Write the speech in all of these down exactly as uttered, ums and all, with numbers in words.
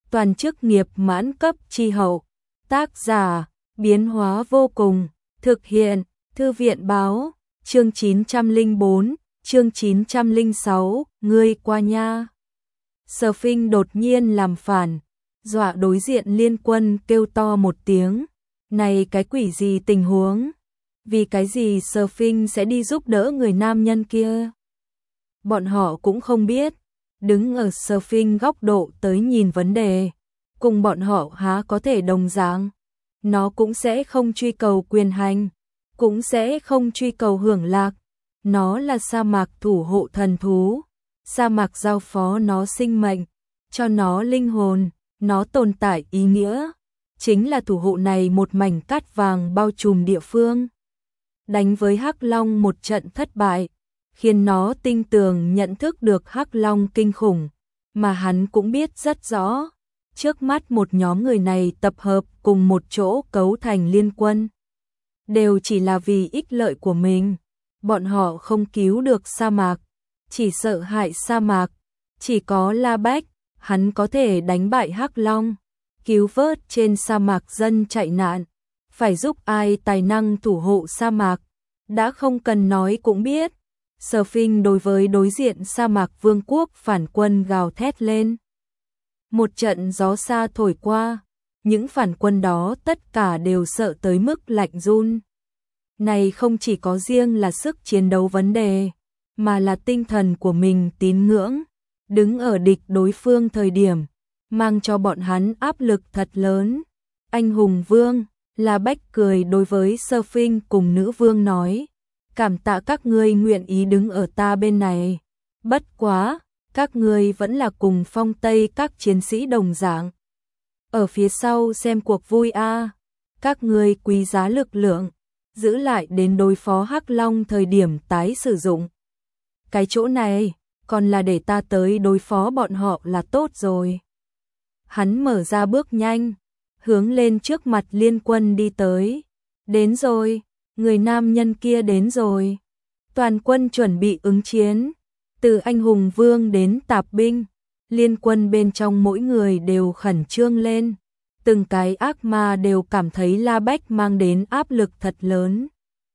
toàn chức nghiệp mãn cấp chi hậu. Tác giả, biến hóa vô cùng, thực hiện, thư viện báo, chương chín trăm lẻ bốn, chương chín trăm lẻ sáu, ngươi qua nha. Sở Phinh đột nhiên làm phản, dọa đối diện Liên Quân kêu to một tiếng, này cái quỷ gì tình huống? Vì cái gì Sở Phinh sẽ đi giúp đỡ người nam nhân kia? Bọn họ cũng không biết, đứng ở Sở Phinh góc độ tới nhìn vấn đề, cùng bọn họ há có thể đồng dạng. Nó cũng sẽ không truy cầu quyền hành, cũng sẽ không truy cầu hưởng lạc. Nó là sa mạc thủ hộ thần thú, sa mạc giao phó nó sinh mệnh, cho nó linh hồn, nó tồn tại ý nghĩa, chính là thủ hộ này một mảnh cát vàng bao trùm địa phương. Đánh với Hắc Long một trận thất bại, khiến nó tinh tường nhận thức được Hắc Long kinh khủng, mà hắn cũng biết rất rõ, trước mắt một nhóm người này tập hợp cùng một chỗ cấu thành liên quân, đều chỉ là vì ích lợi của mình. Bọn họ không cứu được sa mạc, chỉ sợ hại sa mạc, chỉ có La Bách, hắn có thể đánh bại Hắc Long, cứu vớt trên sa mạc dân chạy nạn, phải giúp ai tài năng thủ hộ sa mạc, đã không cần nói cũng biết. Sở Phinh đối với đối diện sa mạc vương quốc phản quân gào thét lên. Một trận gió xa thổi qua, những phản quân đó tất cả đều sợ tới mức lạnh run. Này không chỉ có riêng là sức chiến đấu vấn đề, mà là tinh thần của mình tín ngưỡng, đứng ở địch đối phương thời điểm, mang cho bọn hắn áp lực thật lớn. Anh hùng vương, La Bách cười đối với Sở Phinh cùng nữ vương nói, cảm tạ các ngươi nguyện ý đứng ở ta bên này, bất quá, các ngươi vẫn là cùng Phong Tây các chiến sĩ đồng dạng. Ở phía sau xem cuộc vui a, à. Các ngươi quý giá lực lượng, giữ lại đến đối phó Hắc Long thời điểm tái sử dụng. Cái chỗ này, còn là để ta tới đối phó bọn họ là tốt rồi. Hắn mở ra bước nhanh, hướng lên trước mặt liên quân đi tới. Đến rồi, người nam nhân kia đến rồi. Toàn quân chuẩn bị ứng chiến, từ anh hùng vương đến tạp binh, liên quân bên trong mỗi người đều khẩn trương lên. Từng cái ác ma đều cảm thấy La Bách mang đến áp lực thật lớn.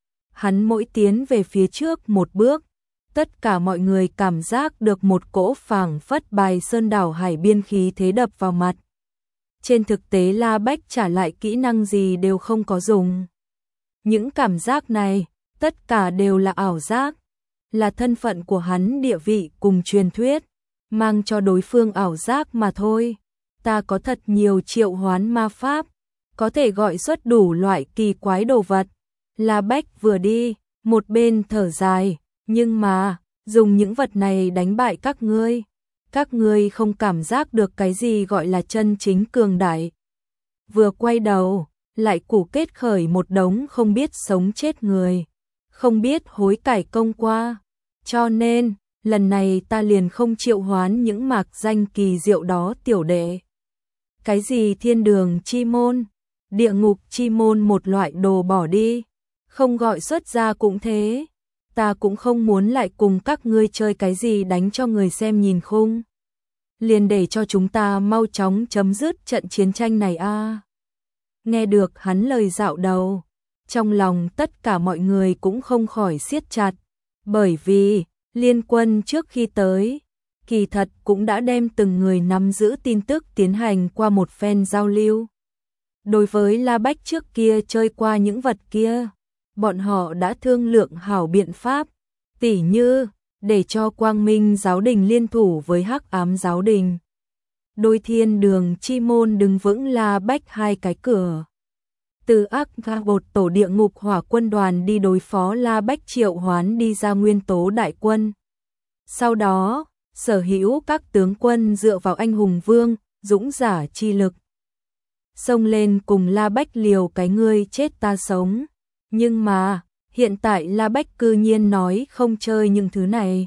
Hắn mỗi tiến về phía trước một bước, tất cả mọi người cảm giác được một cỗ phảng phất bài sơn đảo hải biên khí thế đập vào mặt. Trên thực tế La Bách trả lại kỹ năng gì đều không có dùng. Những cảm giác này, tất cả đều là ảo giác, là thân phận của hắn địa vị cùng truyền thuyết, mang cho đối phương ảo giác mà thôi. Ta có thật nhiều triệu hoán ma pháp, có thể gọi xuất đủ loại kỳ quái đồ vật. La Bách vừa đi, một bên thở dài, nhưng mà, dùng những vật này đánh bại các ngươi, các ngươi không cảm giác được cái gì gọi là chân chính cường đại. Vừa quay đầu, lại củ kết khởi một đống không biết sống chết người, không biết hối cải công qua. Cho nên, lần này ta liền không triệu hoán những mạc danh kỳ diệu đó tiểu đệ. Cái gì thiên đường chi môn, địa ngục chi môn một loại đồ bỏ đi, không gọi xuất ra cũng thế. Ta cũng không muốn lại cùng các ngươi chơi cái gì đánh cho người xem nhìn khung. Liền để cho chúng ta mau chóng chấm dứt trận chiến tranh này a. À. Nghe được hắn lời dạo đầu, trong lòng tất cả mọi người cũng không khỏi siết chặt, bởi vì liên quân trước khi tới, kỳ thật cũng đã đem từng người nắm giữ tin tức tiến hành qua một phen giao lưu. Đối với La Bách trước kia chơi qua những vật kia, bọn họ đã thương lượng hảo biện pháp, tỉ như để cho Quang Minh giáo đình liên thủ với Hắc Ám giáo đình. Đôi thiên đường chi môn đứng vững La Bách hai cái cửa. Từ ác ga bột tổ địa ngục hỏa quân đoàn đi đối phó La Bách triệu hoán đi ra nguyên tố đại quân. Sau đó, sở hữu các tướng quân dựa vào anh hùng vương, dũng giả chi lực. Xông lên cùng La Bách liều cái ngươi chết ta sống. Nhưng mà, hiện tại La Bách cư nhiên nói không chơi những thứ này.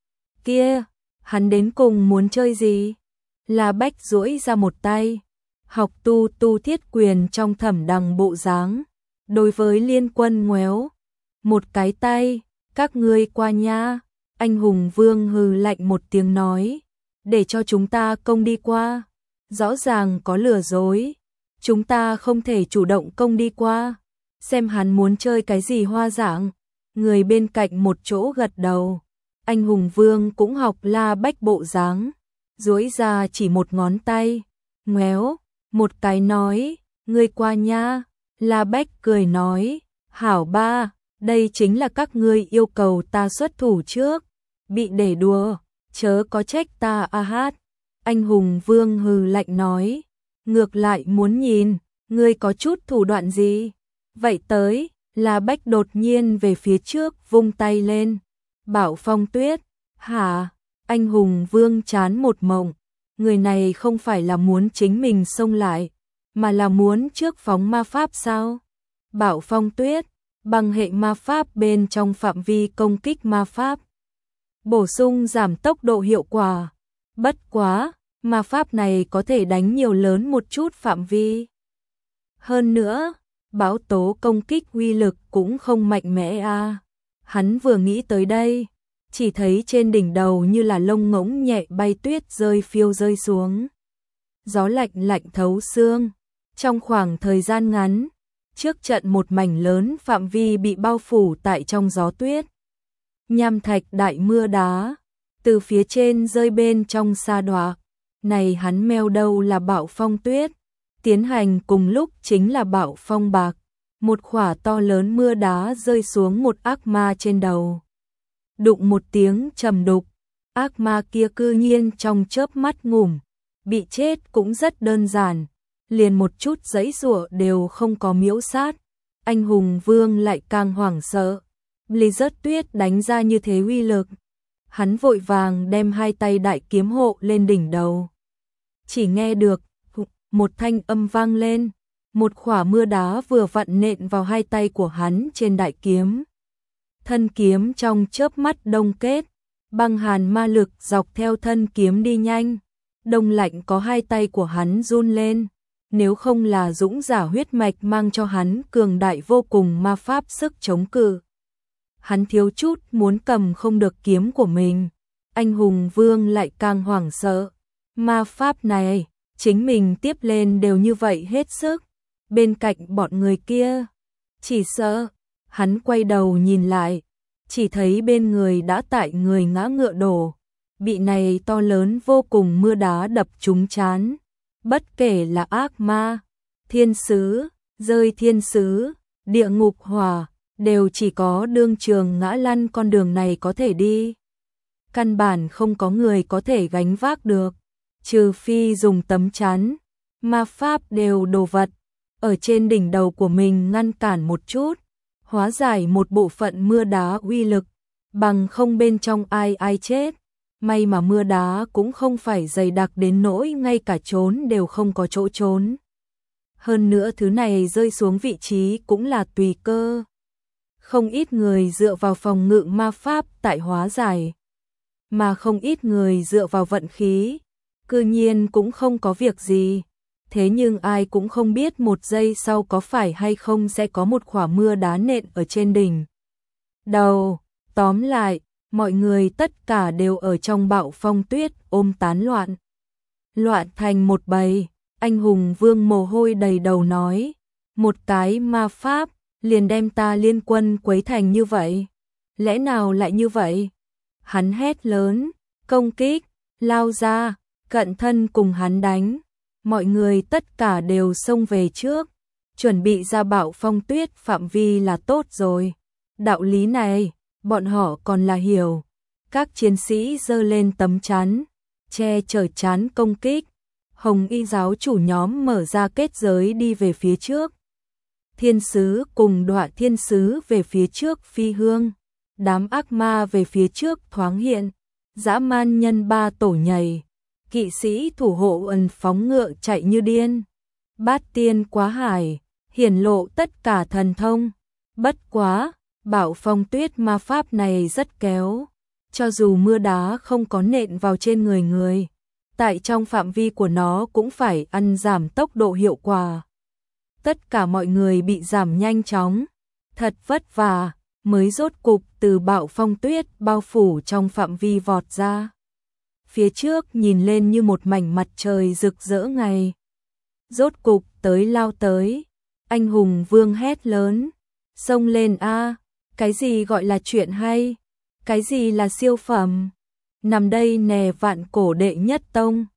Kia, hắn đến cùng muốn chơi gì? La Bách duỗi ra một tay, học tu tu thiết quyền trong thẩm đằng bộ dáng, đối với liên quân ngoéo. Một cái tay, các ngươi qua nha. Anh hùng vương hừ lạnh một tiếng nói, để cho chúng ta công đi qua. rõ ràng có lừa dối. Chúng ta không thể chủ động công đi qua, xem hắn muốn chơi cái gì hoa dạng. Người bên cạnh một chỗ gật đầu. Anh hùng vương cũng học La Bách bộ dáng, duỗi ra chỉ một ngón tay, ngoéo, một cái nói, ngươi qua nha. La Bách cười nói, hảo ba, đây chính là các ngươi yêu cầu ta xuất thủ trước, bị để đùa, chớ có trách ta a hát. Anh hùng vương hừ lạnh nói, ngược lại muốn nhìn, ngươi có chút thủ đoạn gì? Vậy tới, La Bách đột nhiên về phía trước vung tay lên. Bảo Phong Tuyết, hả? Anh hùng vương chán một mộng, người này không phải là muốn chính mình xông lại, mà là muốn trước phóng ma pháp sao? Bảo Phong Tuyết, bằng hệ ma pháp bên trong phạm vi công kích ma pháp, bổ sung giảm tốc độ hiệu quả. Bất quá, ma pháp này có thể đánh nhiều lớn một chút phạm vi. Hơn nữa, bão tố công kích uy lực cũng không mạnh mẽ a. À. Hắn vừa nghĩ tới đây, chỉ thấy trên đỉnh đầu như là lông ngỗng nhẹ bay tuyết rơi phiêu rơi xuống. Gió lạnh lạnh thấu xương. Trong khoảng thời gian ngắn, trước trận một mảnh lớn phạm vi bị bao phủ tại trong gió tuyết. Nham thạch đại mưa đá, từ phía trên rơi bên trong sa đoạ. Này hắn meo đâu là bão phong tuyết, tiến hành cùng lúc chính là bão phong bạc. Một khỏa to lớn mưa đá rơi xuống một ác ma trên đầu. Đụng một tiếng trầm đục, ác ma kia cư nhiên trong chớp mắt ngủm, bị chết cũng rất đơn giản, liền một chút giãy giụa đều không có miễu sát. Anh hùng vương lại càng hoảng sợ, Blizzard tuyết đánh ra như thế uy lực. Hắn vội vàng đem hai tay đại kiếm hộ lên đỉnh đầu. Chỉ nghe được một thanh âm vang lên, một khỏa mưa đá vừa vặn nện vào hai tay của hắn trên đại kiếm. Thân kiếm trong chớp mắt đông kết, băng hàn ma lực dọc theo thân kiếm đi nhanh. Đông lạnh có hai tay của hắn run lên, nếu không là dũng giả huyết mạch mang cho hắn cường đại vô cùng ma pháp sức chống cự. Hắn thiếu chút muốn cầm không được kiếm của mình. Anh hùng vương lại càng hoảng sợ. Ma pháp này, chính mình tiếp lên đều như vậy hết sức. Bên cạnh bọn người kia, chỉ sợ, hắn quay đầu nhìn lại, chỉ thấy bên người đã tại người ngã ngựa đổ, bị này to lớn vô cùng mưa đá đập trúng chán. Bất kể là ác ma, thiên sứ, rơi thiên sứ, địa ngục hỏa, đều chỉ có đương trường ngã lăn con đường này có thể đi. Căn bản không có người có thể gánh vác được, trừ phi dùng tấm chắn, ma pháp đều đồ vật, ở trên đỉnh đầu của mình ngăn cản một chút, hóa giải một bộ phận mưa đá uy lực, bằng không bên trong ai ai chết. May mà mưa đá cũng không phải dày đặc đến nỗi ngay cả trốn đều không có chỗ trốn. Hơn nữa thứ này rơi xuống vị trí cũng là tùy cơ. Không ít người dựa vào phòng ngự ma pháp tại hóa giải, mà không ít người dựa vào vận khí, cư nhiên cũng không có việc gì. Thế nhưng ai cũng không biết một giây sau có phải hay không sẽ có một khỏa mưa đá nện ở trên đỉnh đầu. Tóm lại, mọi người tất cả đều ở trong bão phong tuyết ôm tán loạn. Loạn thành một bầy, anh hùng vương mồ hôi đầy đầu nói, một cái ma pháp, liền đem ta liên quân quấy thành như vậy. Lẽ nào lại như vậy? Hắn hét lớn, công kích, lao ra, cận thân cùng hắn đánh. Mọi người tất cả đều xông về trước, chuẩn bị ra bão phong tuyết phạm vi là tốt rồi. Đạo lý này, bọn họ còn là hiểu. Các chiến sĩ giơ lên tấm chắn, che chở chắn công kích. Hồng y giáo chủ nhóm mở ra kết giới đi về phía trước. Thiên sứ cùng đọa thiên sứ về phía trước phi hương. Đám ác ma về phía trước thoáng hiện. Dã man nhân ba tổ nhảy. Kỵ sĩ thủ hộ ẩn phóng ngựa chạy như điên. Bát tiên quá hải, hiển lộ tất cả thần thông. Bất quá, bão phong tuyết ma pháp này rất kéo. Cho dù mưa đá không có nện vào trên người người, tại trong phạm vi của nó cũng phải ăn giảm tốc độ hiệu quả. Tất cả mọi người bị giảm nhanh chóng, thật vất vả, mới rốt cục từ bão phong tuyết bao phủ trong phạm vi vọt ra. phía trước nhìn lên như một mảnh mặt trời rực rỡ ngày. Rốt cục tới lao tới, anh hùng vương hét lớn, xông lên a, cái gì gọi là chuyện hay, cái gì là siêu phẩm, nằm đây nè vạn cổ đệ nhất tông.